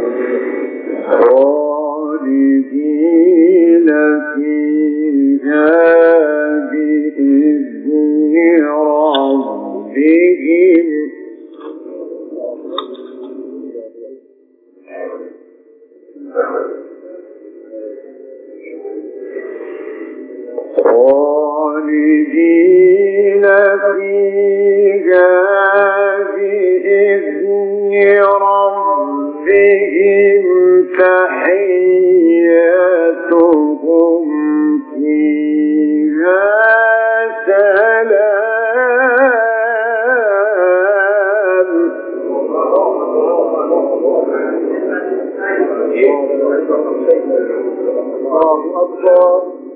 خالدين فيها بإذن ربهم خالدين فيها بإذن ربهم تحيتهم فيها سلام الله أكبر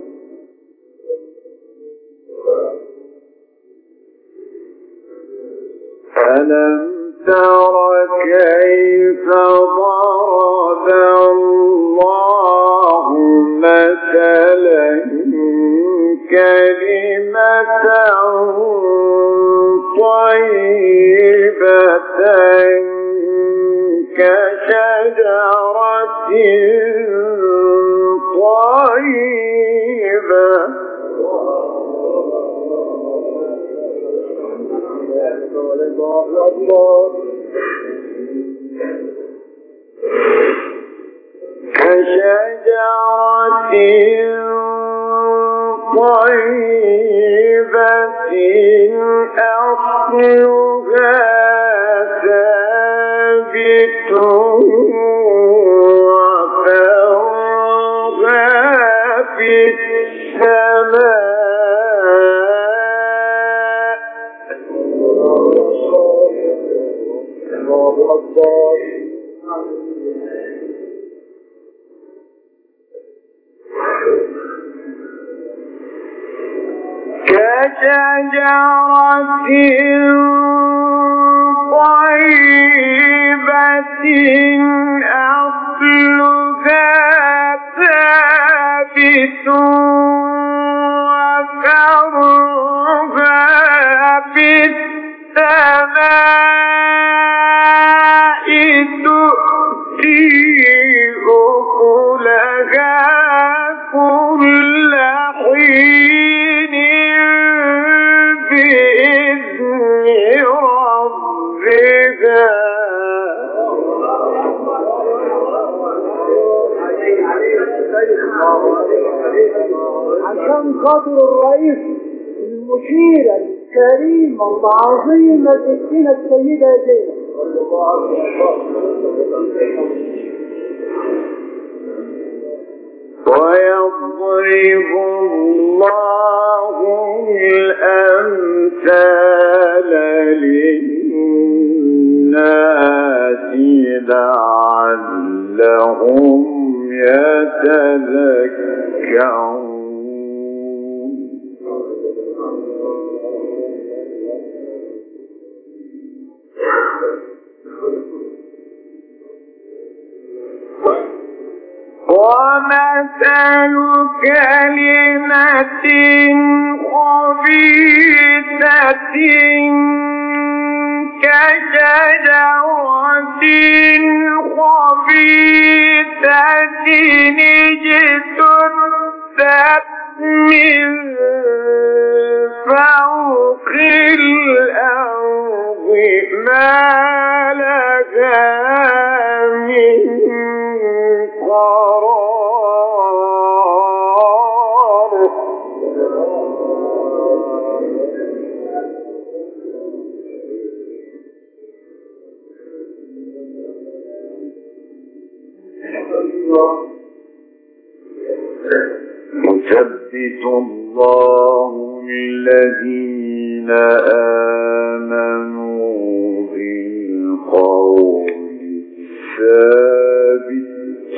ألم تر كيف ضرب الله مثلا كلمة طيبة كشجرة طيبة كشجرة طيبة أصلها ثابت وفرعها في السماء كشجرة طيبة أصلها ثابت وفرعها في السماء تؤتي أكلها كل حين بإذن ربها عشان خاطر الرئيس المشيرة الكريمة العظيمة ستنا السيدة زينب ويضرب الله الأمثال للناس لعلهم يتذكرون ومثل كلمة خبيثة كشجرة خبيثة اجتثت من فوق الأرض ما لها من قرار يثبت الله الذين آمنوا بالقول الثابت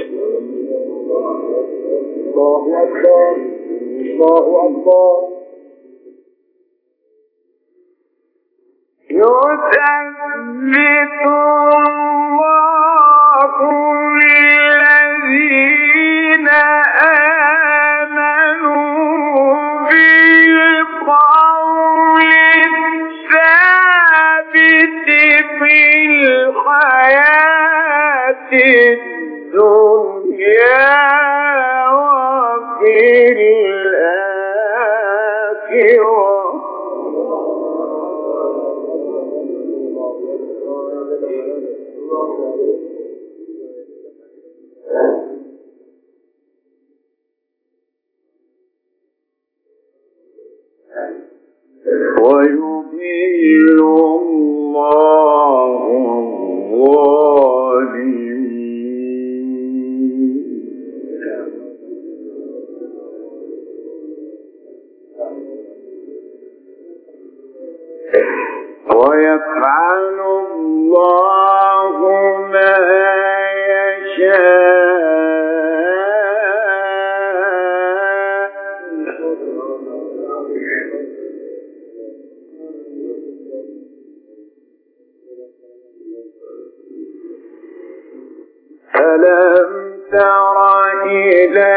الله أكبر الله أكبر يثبت الله الذين آمنوا بالقول الثابت في الحياة الدنيا وفي الآخرة ويضل الله الظالمين ويفعل الله ما يشاء ألم تر إلى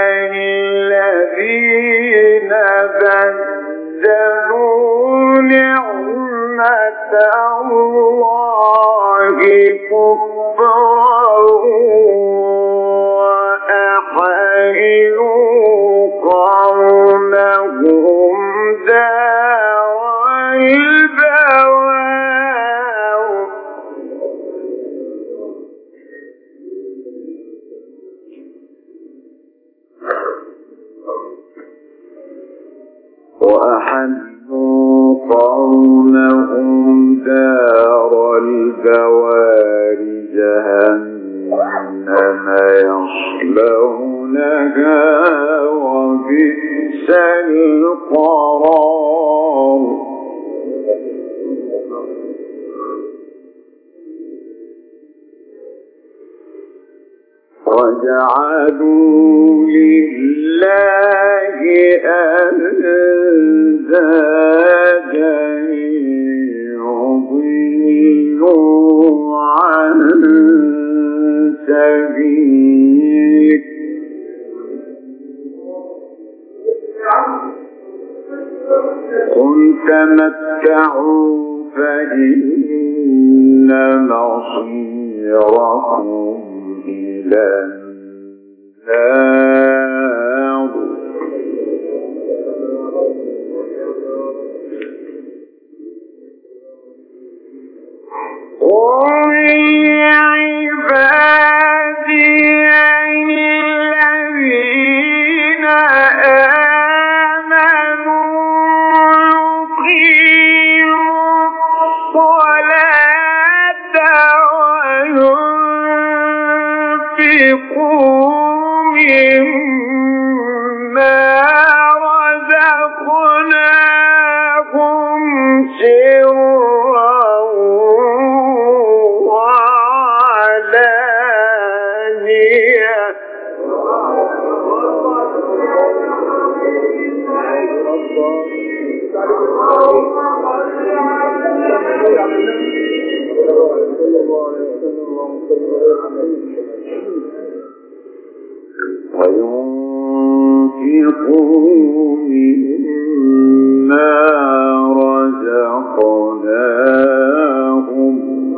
الذين بدلوا نعمة الله كفرا وأحلوا قومهم دار البوار وأحلوا قومهم دار البوار جهنم يصلونها وبئس القرار وجعلوا لله أندادا يضلوا عن سبيله قل تمتعوا فإن مصيركم إلى النار قل لعبادي الذين آمنوا يقيموا الصلاة وينفقوا مما رزقناهم سرا وعلانية وينفقوا مما رزقناهم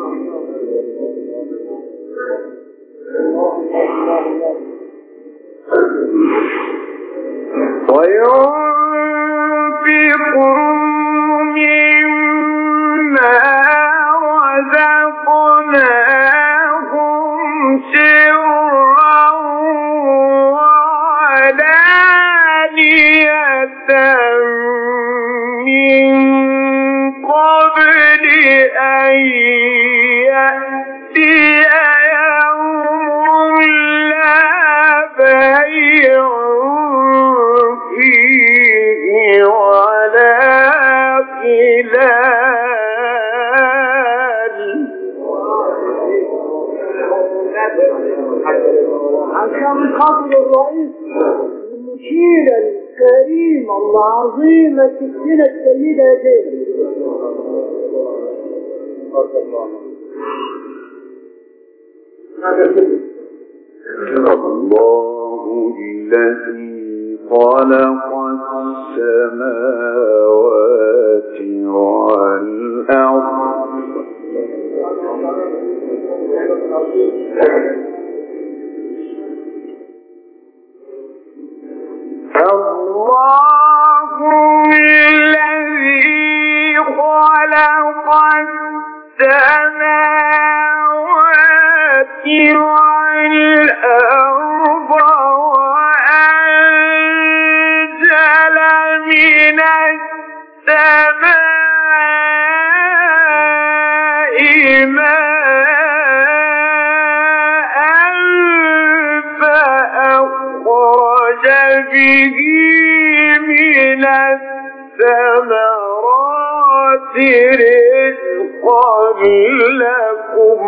سرا وعلانية من قبل أن يأتي يوم لا بيع فيه ولا خلال. عشان خاطر الرئيس المشير الكريم العظيم ستنا السيدة زينب الله الذي خلق السماوات والأرض الأرض وأنزل من السماء ماء فأخرج به من الثمرات رزقا لكم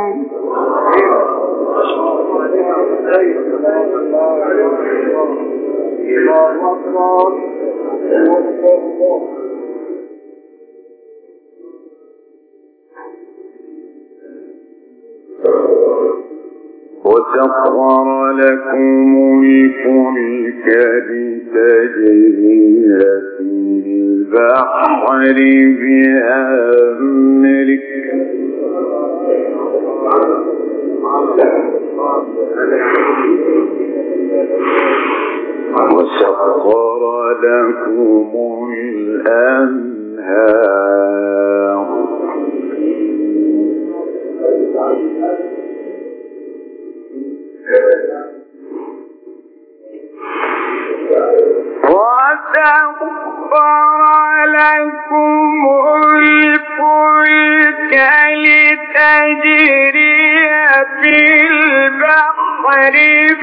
وسخر لكم الفلك لتجري في البحر بأمرك وسخر لكم الأنهار وسخر لكم الفلك لتجري في البحر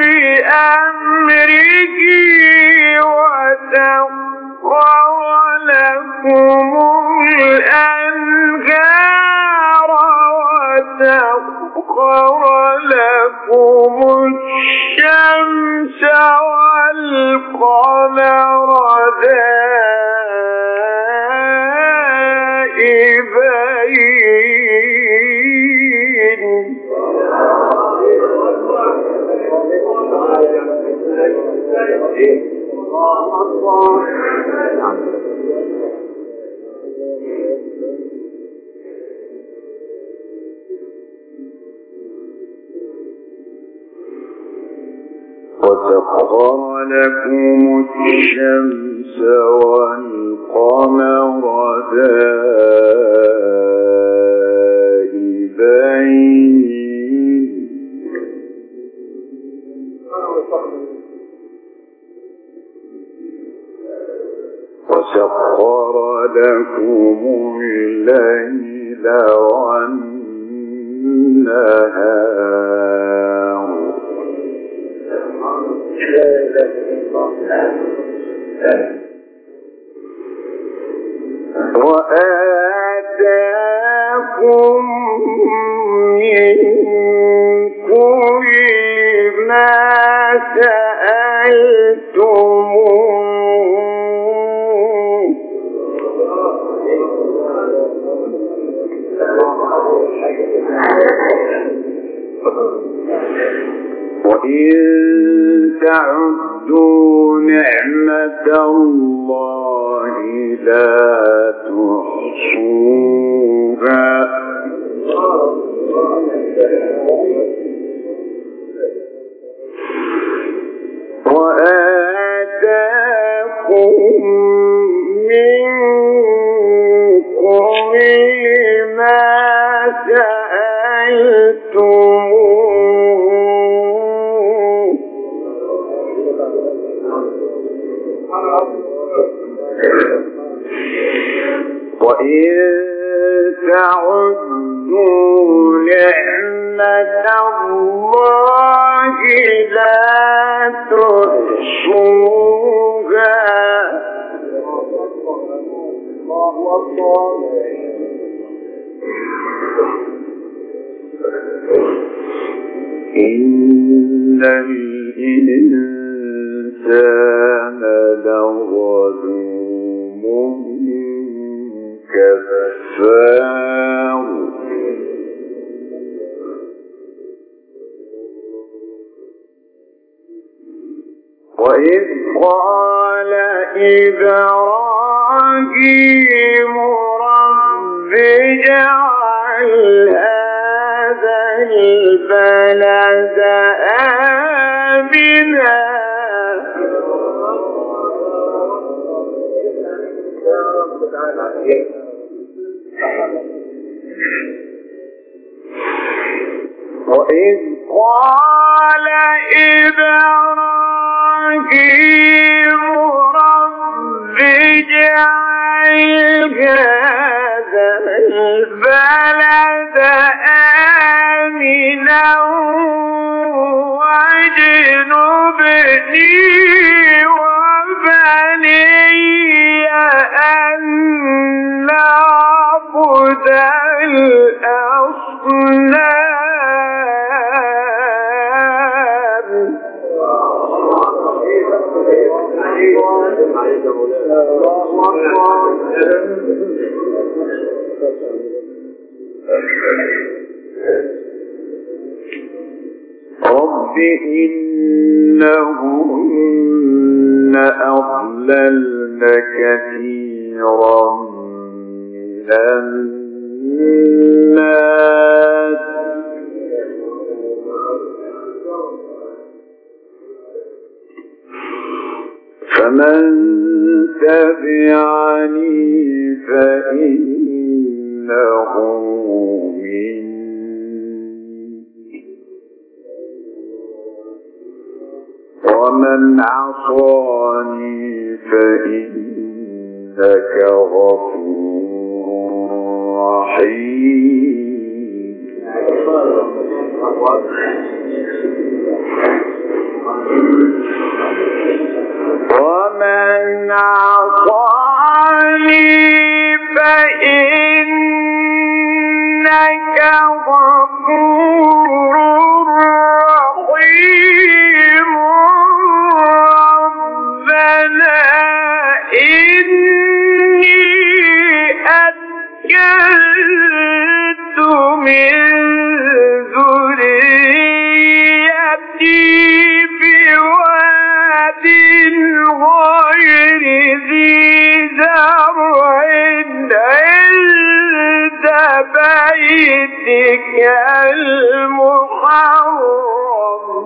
بأمره وسخر لكم الأنهار وسخر لكم الشمس والقمر دائبين وسخر لكم الشمس والقمر دائبين وسخر لكم الليل والنهار وآتاكم من كل ما سألتموه وإن تعدوا نعمة الله لا تحصوها وآتاكم من كل ما سألتموه وإن تعدوا نعمة الله لا تحصوها إن الإنسان لظلوم كفار وإذ قال إبراهيم رب اجعل هذا البلد آمنا وإذ قال إبراهيم رب اجعل هذا البلد آمنا واجنبني وبني أن نعبد الأصنام. رب إنهن أضللن كثيرا من الناس فمن تبعني فإنه ومن عصاني فإنك غفور رحيم. ومن عصاني فإنك غفور رحيم. ربنا إني أسكنت من ذريتي بواد غير ذي زرع عند بيتك المحرم.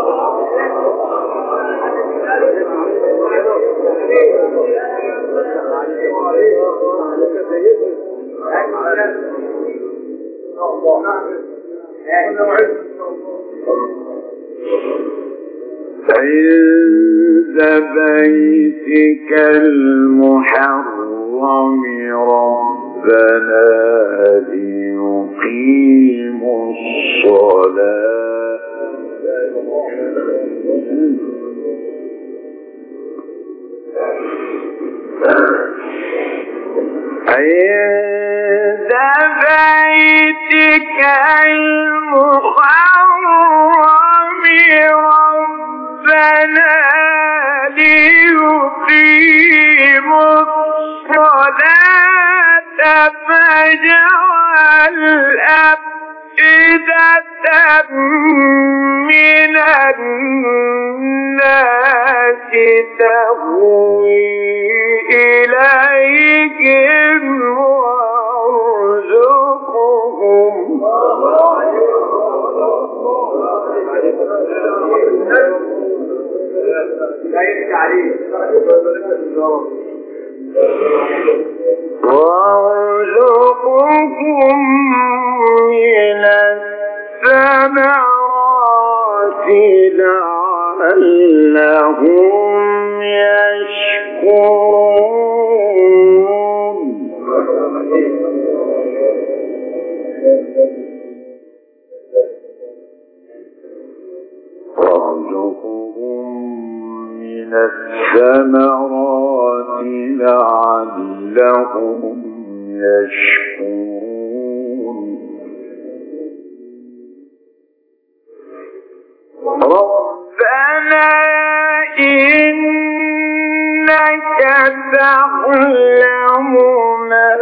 عند بيتك المحرم ربنا ليقيموا الصلاة عند بيتك المحرم ربنا ليقيموا الصلاة فاجعل أفئدة من الناس تهوي إليهم وارزقهم من الثمرات لعلهم يشكرون. وارزقهم من الثمرات لعلهم يشكرون. ربنا إنك تعلم ما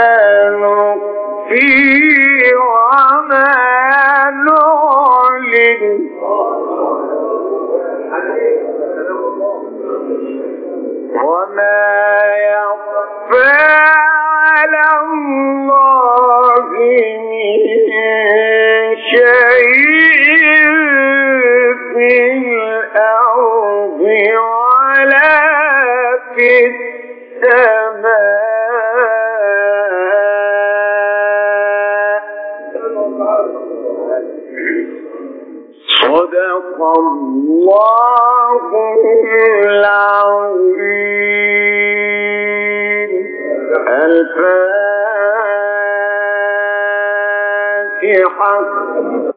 نخفي وما نعلن وما يخفى على الله من شيء في الأرض ولا في السماء. صدق الله العظيم. الفاتحة.